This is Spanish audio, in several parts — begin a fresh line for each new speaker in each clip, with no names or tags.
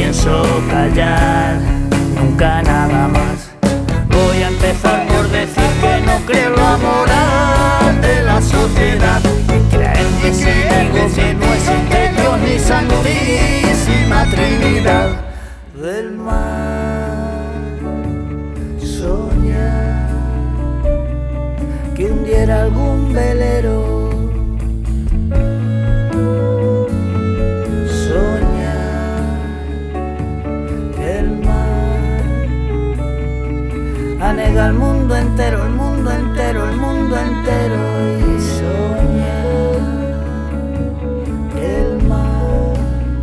pienso callar nunca nada más. Voy a empezar por decir que no creo la moral de la sociedad, que creen que si digo que no existe Dios ni Santísima Trinidad del mar. Soñar que hundiera algún velero, anega el mundo entero, el mundo entero, el mundo entero, y soñar el mar.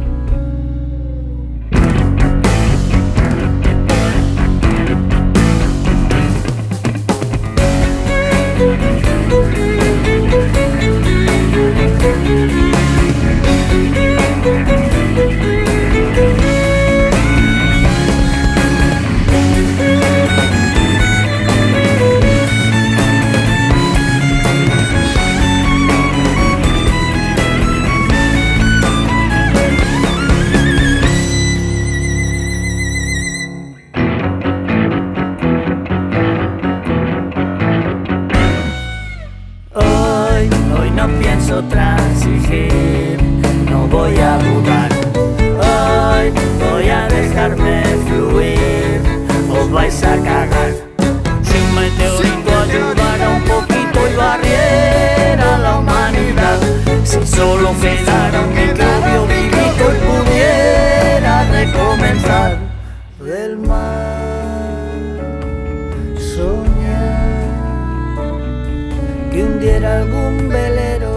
Hoy no pienso transigir, no voy a dudar. Hoy voy a dejarme fluir, os vais a cagar. Si un meteorito ayudara un poquito y barriera a la humanidad, si solo quedara un microbio vivito y pudiera recomenzar del mar. Soñar que hundiera algún velero,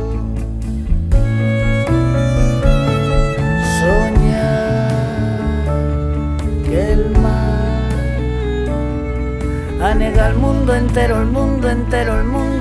soñar que el mar anega el mundo entero, el mundo entero, el mundo